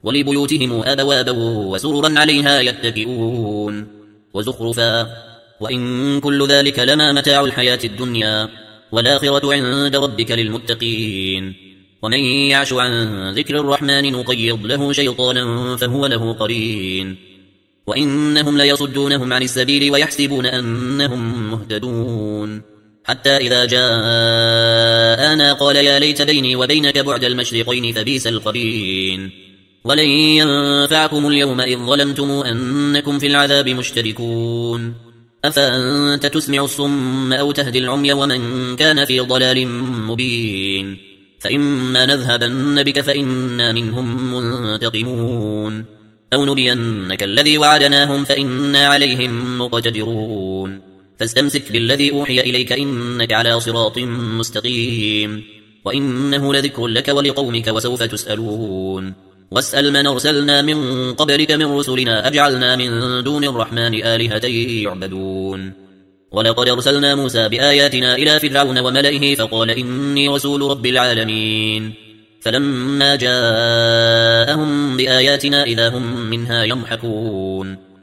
ولبيوتهم أبوابا وسررا عليها يتكئون وزخرفا وإن كل ذلك لما متاع الحياة الدنيا والآخرة عند ربك للمتقين ومن يعش عن ذكر الرحمن نقيض له شيطانا فهو له قرين وإنهم ليصدونهم عن السبيل ويحسبون أنهم مهتدون حتى إذا جاءنا قال يا ليت بيني وبينك بعد المشرقين فبئس القرين ولن ينفعكم اليوم إذ ظلمتم أنكم في العذاب مشتركون أفأنت تسمع الصم أو تهدي العمي ومن كان في ضلال مبين فإما نذهبن بك فإنا منهم منتقمون أو نرينك الذي وعدناهم فإنا عليهم مقتدرون فاستمسك بالذي أوحي إليك إنك على صراط مستقيم وإنه لذكر لك ولقومك وسوف تسألون واسأل من أرسلنا من قبلك من رسلنا أجعلنا من دون الرحمن آلهة يعبدون ولقد أرسلنا موسى بآياتنا إلى فرعون وملئه فقال إني رسول رب العالمين فلما جاءهم بآياتنا إذا هم منها يضحكون